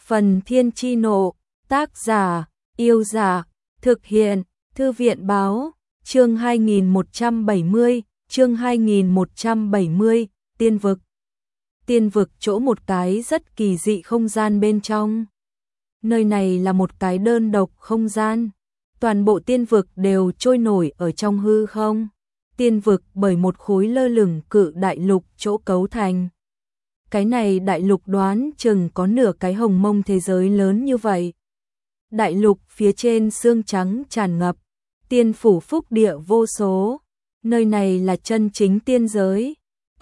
Phần Thiên Chi Nộ, tác giả, Yêu Giả, thực hiện, Thư viện báo, chương 2170, chương 2170, Tiên vực. Tiên vực chỗ một cái rất kỳ dị không gian bên trong. Nơi này là một cái đơn độc không gian. Toàn bộ tiên vực đều trôi nổi ở trong hư không. Tiên vực bởi một khối lơ lửng cự đại lục chỗ cấu thành. Cái này đại lục đoán chừng có nửa cái hồng mông thế giới lớn như vậy. Đại lục phía trên xương trắng tràn ngập, tiên phủ phúc địa vô số. Nơi này là chân chính tiên giới.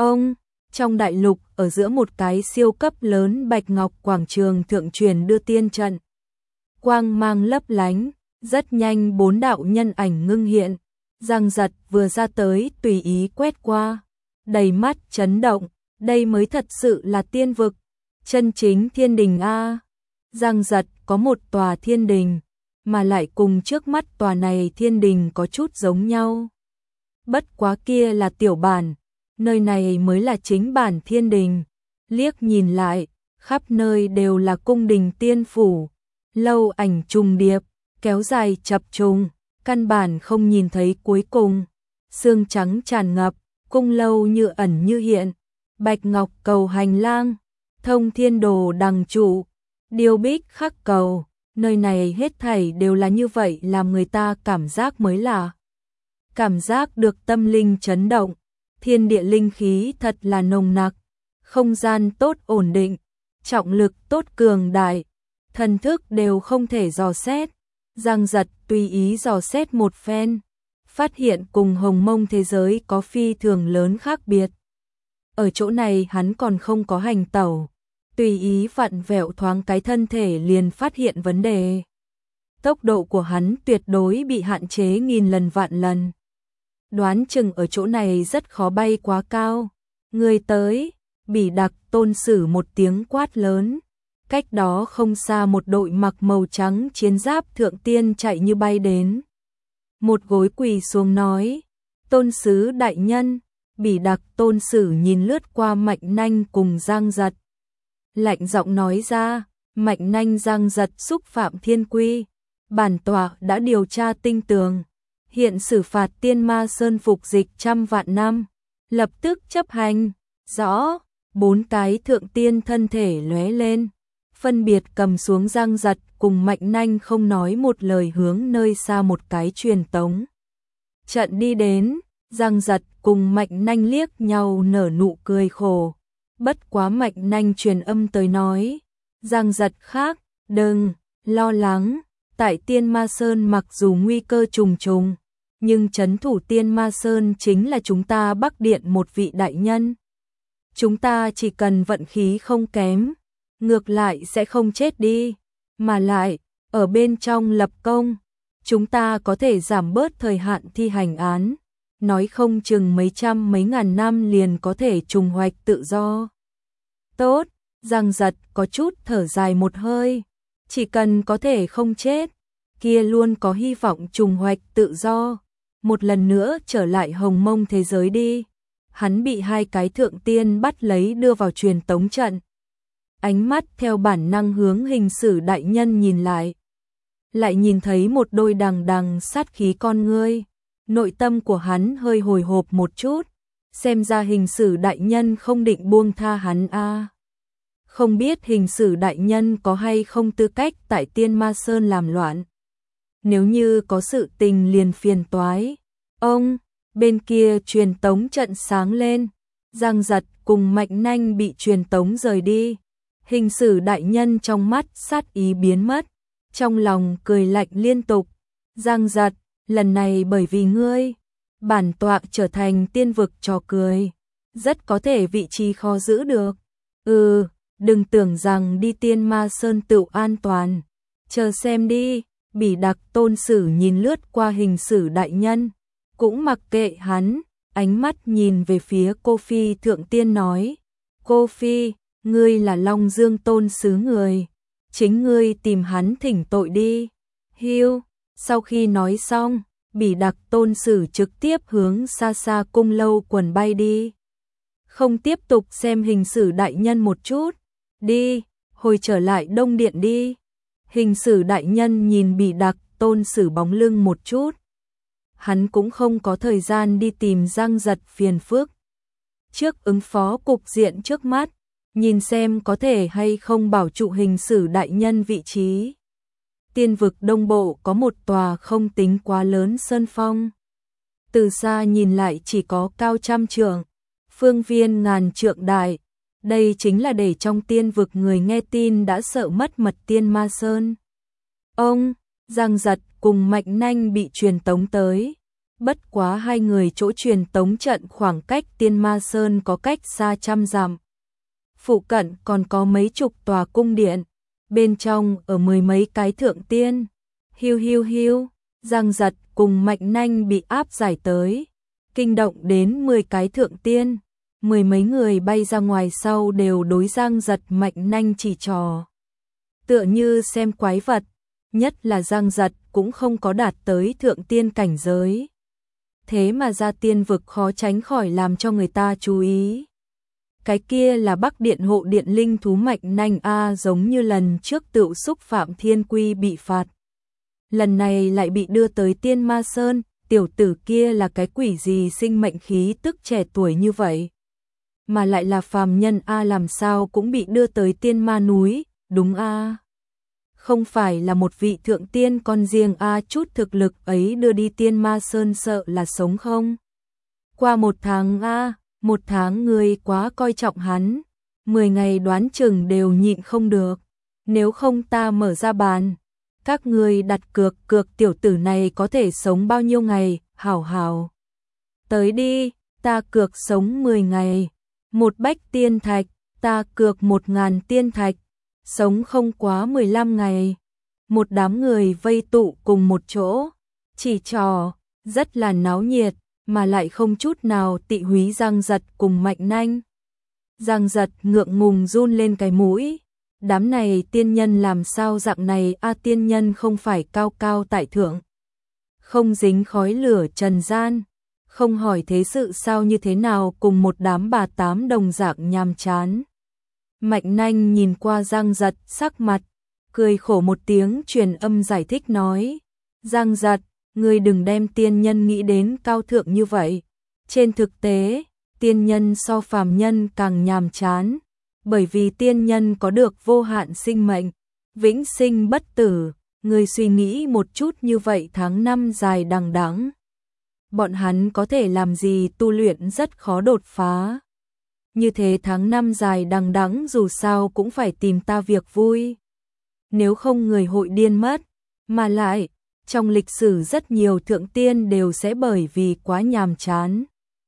Trong đại lục ở giữa một cái siêu cấp lớn bạch ngọc quảng trường thượng truyền đưa tiên trận. Quang mang lấp lánh, rất nhanh 4 đạo nhân ảnh ngưng hiện. Giang Giật vừa ra tới tùy ý quét qua, đầy mắt chấn động, đây mới thật sự là tiên vực, chân chính thiên đình a. Giang Giật có một tòa thiên đình, mà lại cùng trước mắt tòa này thiên đình có chút giống nhau. Bất quá kia là tiểu bản, nơi này mới là chính bản thiên đình. Liếc nhìn lại, khắp nơi đều là cung đình tiên phủ, lâu ảnh trùng điệp, kéo dài chập trùng, căn bản không nhìn thấy cuối cùng. Sương trắng tràn ngập, cung lâu như ẩn như hiện, bạch ngọc cầu hành lang, thông thiên đồ đằng trụ, điêu bích khắc cầu, nơi này hết thảy đều là như vậy làm người ta cảm giác mới lạ. Cảm giác được tâm linh chấn động, thiên địa linh khí thật là nồng nặc, không gian tốt ổn định, trọng lực tốt cường đại, thần thức đều không thể dò xét. Giang Giật tùy ý dò xét một phen, phát hiện cùng hồng mông thế giới có phi thường lớn khác biệt. Ở chỗ này hắn còn không có hành tẩu, tùy ý vặn vẹo thoáng cái thân thể liền phát hiện vấn đề. Tốc độ của hắn tuyệt đối bị hạn chế nghìn lần vạn lần. Đoán chừng ở chỗ này rất khó bay quá cao. Người tới, Bỉ Đặc Tôn Sử một tiếng quát lớn. Cách đó không xa một đội mặc màu trắng chiến giáp thượng tiên chạy như bay đến. Một gối quỳ xuống nói, Tôn Sứ đại nhân. Bỉ Đặc Tôn Sử nhìn lướt qua Mạnh Nanh cùng Giang Giật. Lạnh giọng nói ra, Mạnh Nanh Giang Giật xúc phạm thiên quy. Bản tọa đã điều tra tinh tường. Hiện xử phạt Tiên Ma Sơn phục dịch 100 vạn năm. Lập tức chấp hành. Rõ, 4 cái thượng tiên thân thể lóe lên. Phân biệt cầm xuống Giang Giật cùng Mạnh Nanh không nói một lời hướng nơi xa một cái truyền tống trận đi đến. Giang Giật cùng Mạnh Nanh liếc nhau nở nụ cười khổ. Bất quá Mạnh Nanh truyền âm tới nói, Giang Giật khác, đừng lo lắng, tại Tiên Ma Sơn mặc dù nguy cơ trùng trùng, nhưng trấn thủ Tiên Ma Sơn chính là chúng ta Bắc Điện một vị đại nhân. Chúng ta chỉ cần vận khí không kém, ngược lại sẽ không chết đi, mà lại, ở bên trong lập công, chúng ta có thể giảm bớt thời hạn thi hành án, nói không chừng mấy trăm mấy ngàn năm liền có thể trùng hoạch tự do. Tốt, Giang Giật có chút thở dài một hơi, chỉ cần có thể không chết, kia luôn có hy vọng trùng hoạch tự do, một lần nữa trở lại hồng mông thế giới đi. Hắn bị 2 cái thượng tiên bắt lấy đưa vào truyền tống trận. Ánh mắt theo bản năng hướng hình sử đại nhân nhìn lại nhìn thấy một đôi đằng đằng sát khí con ngươi. Nội tâm của hắn hơi hồi hộp một chút, xem ra hình sử đại nhân không định buông tha hắn a. Không biết hình sử đại nhân có hay không tư cách tại Tiên Ma Sơn làm loạn. Nếu như có sự tình liền phiền toái. Bên kia truyền tống trận sáng lên, Giang Giật cùng Mạnh Nanh bị truyền tống rời đi. Hình sử đại nhân trong mắt sát ý biến mất, trong lòng cười lạnh liên tục. Giang Giật, lần này bởi vì ngươi, bản tọa trở thành tiên vực trò cười, rất có thể vị trí khó giữ được. Đừng tưởng rằng đi Tiên Ma Sơn tự an toàn, chờ xem đi. Bỉ Đặc Tôn Sử nhìn lướt qua hình sử đại nhân, cũng mặc kệ hắn, ánh mắt nhìn về phía Cô Phi thượng tiên nói, Cô Phi, ngươi là Long Dương Tôn Sứ người, chính ngươi tìm hắn thỉnh tội đi. Hiu. Sau khi nói xong, Bỉ Đặc Tôn Sử trực tiếp hướng xa xa cung lâu quần bay đi. Không tiếp tục xem hình sử đại nhân một chút. Đi, hồi trở lại Đông Điện đi. Hình sử đại nhân nhìn Bỉ Đặc Tôn Sử bóng lưng một chút. Hắn cũng không có thời gian đi tìm Giang Giật phiền phức. Trước ứng phó cục diện trước mắt, nhìn xem có thể hay không bảo trụ hình sử đại nhân vị trí. Tiên vực Đông Bộ có một tòa không tính quá lớn sơn phong. Từ xa nhìn lại chỉ có cao trăm trượng, phương viên ngàn trượng đại. Đây chính là để trong tiên vực người nghe tin đã sợ mất mật Tiên Ma Sơn. Ông, Giang Giật cùng Mạnh Nanh bị truyền tống tới. Bất quá hai người chỗ truyền tống trận khoảng cách Tiên Ma Sơn có cách xa trăm dặm. Phụ cận còn có mấy chục tòa cung điện, bên trong ở mười mấy cái thượng tiên. Hiu hiu hiu, Giang Giật cùng Mạnh Nanh bị áp giải tới, kinh động đến 10 cái thượng tiên. Mười mấy người bay ra ngoài sau đều đối Giang Giật Mạnh Nanh chỉ trò. Tựa như xem quái vật, nhất là Giang Giật cũng không có đạt tới thượng tiên cảnh giới. Thế mà ra tiên vực khó tránh khỏi làm cho người ta chú ý. Cái kia là Bắc Điện hộ điện linh thú Mạnh Nanh a, giống như lần trước tựu xúc phạm thiên quy bị phạt. Lần này lại bị đưa tới Tiên Ma Sơn, tiểu tử kia là cái quỷ gì sinh mệnh khí tức trẻ tuổi như vậy. Mà lại là phàm nhân a, làm sao cũng bị đưa tới Tiên Ma núi, đúng a. Không phải là một vị thượng tiên con riêng a, chút thực lực ấy đưa đi Tiên Ma Sơn sợ là sống không? Qua một tháng a, một tháng người quá coi trọng hắn, 10 ngày đoán chừng đều nhịn không được. Nếu không ta mở ra bàn, các người đặt cược cược tiểu tử này có thể sống bao nhiêu ngày, hảo hảo. Tới đi, ta cược sống 10 ngày, một bách tiên thạch, ta cược 1000 tiên thạch, sống không quá 15 ngày. Một đám người vây tụ cùng một chỗ, chỉ trò, rất là náo nhiệt, mà lại không chút nào tị húy Giang Giật cùng Mạnh Nanh. Giang Giật ngượng ngùng run lên cái mũi. Đám này tiên nhân làm sao dạng này a, tiên nhân không phải cao cao tại thượng, không dính khói lửa trần gian, không hỏi thế sự sao như thế nào cùng một đám bà tám đồng dạng nhàm chán. Mạnh Nanh nhìn qua Giang Giật sắc mặt, cười khổ một tiếng truyền âm giải thích nói. Giang Giật, ngươi đừng đem tiên nhân nghĩ đến cao thượng như vậy. Trên thực tế, tiên nhân so phàm nhân càng nhàm chán. Bởi vì tiên nhân có được vô hạn sinh mệnh, vĩnh sinh bất tử, người suy nghĩ một chút như vậy tháng năm dài đằng đẵng, bọn hắn có thể làm gì, tu luyện rất khó đột phá. Như thế tháng năm dài đằng đẵng dù sao cũng phải tìm ta việc vui. Nếu không người hội điên mất, mà lại, trong lịch sử rất nhiều thượng tiên đều sẽ bởi vì quá nhàm chán,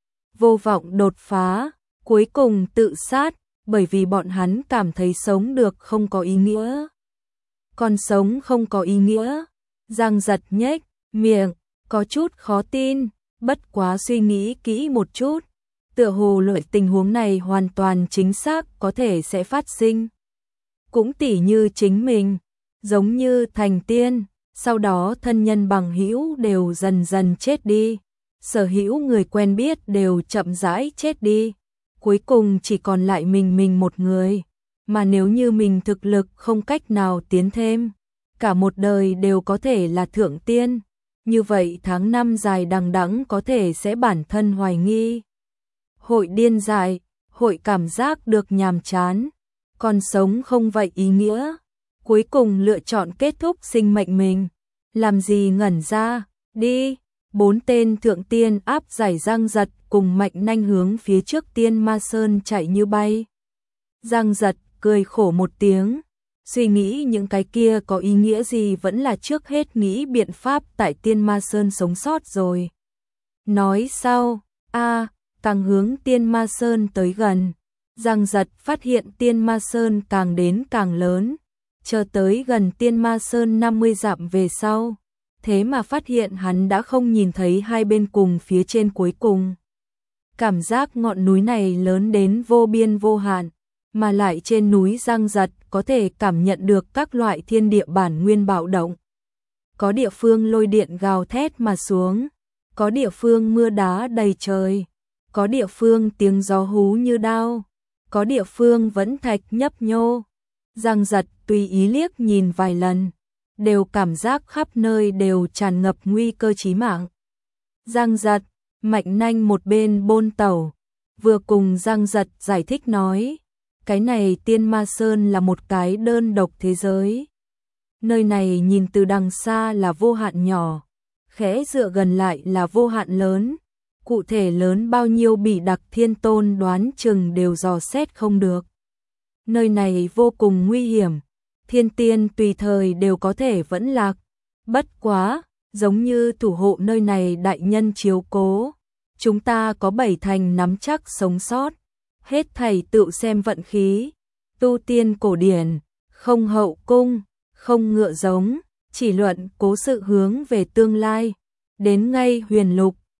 vô vọng đột phá, cuối cùng tự sát. Bởi vì bọn hắn cảm thấy sống được không có ý nghĩa. Còn sống không có ý nghĩa. Giang Giật nhếch miệng, có chút khó tin, bất quá suy nghĩ kỹ một chút. Tựa hồ loại tình huống này hoàn toàn chính xác có thể sẽ phát sinh. Cũng tỉ như chính mình, giống như thành tiên, sau đó thân nhân bằng hữu đều dần dần chết đi. Sở hữu người quen biết đều chậm rãi chết đi. Cuối cùng chỉ còn lại mình một người, mà nếu như mình thực lực không cách nào tiến thêm, cả một đời đều có thể là thượng tiên, như vậy tháng năm dài đằng đẵng có thể sẽ bản thân hoài nghi. Hội điên dại, hội cảm giác được nhàm chán, còn sống không vậy ý nghĩa, cuối cùng lựa chọn kết thúc sinh mệnh mình, làm gì ngẩn ra, đi. 4 tên thượng tiên áp giải Giang Giật cùng Mạnh Nanh hướng phía trước Tiên Ma Sơn chạy như bay. Giang Giật cười khổ một tiếng, suy nghĩ những cái kia có ý nghĩa gì, vẫn là trước hết nghĩ biện pháp tại Tiên Ma Sơn sống sót rồi. Nói sau, càng hướng Tiên Ma Sơn tới gần, Giang Giật phát hiện Tiên Ma Sơn càng đến càng lớn, chờ tới gần Tiên Ma Sơn 50 dặm về sau. Thế mà phát hiện hắn đã không nhìn thấy hai bên cùng phía trên cuối cùng. Cảm giác ngọn núi này lớn đến vô biên vô hạn, mà lại trên núi Giang Giật có thể cảm nhận được các loại thiên địa bản nguyên bạo động. Có địa phương lôi điện gào thét mà xuống, có địa phương mưa đá đầy trời, có địa phương tiếng gió hú như đao, có địa phương vẫn thạch nhấp nhô. Giang Giật tùy ý liếc nhìn vài lần, đều cảm giác khắp nơi đều tràn ngập nguy cơ chí mạng. Giang Giật, Mạnh Nanh một bên bôn tẩu, vừa cùng Giang Giật giải thích nói, cái này Tiên Ma Sơn là một cái đơn độc thế giới. Nơi này nhìn từ đằng xa là vô hạn nhỏ, khẽ dựa gần lại là vô hạn lớn, cụ thể lớn bao nhiêu Bỉ Đặc Thiên Tôn đoán chừng đều dò xét không được. Nơi này vô cùng nguy hiểm, thiên tiên tùy thời đều có thể vẫn lạc, bất quá, giống như thủ hộ nơi này đại nhân chiếu cố, chúng ta có 7 thành nắm chắc sống sót, hết thảy tự xem vận khí, tu tiên cổ điển, không hậu cung, không ngựa giống, chỉ luận cố sự hướng về tương lai, đến ngay huyền lục,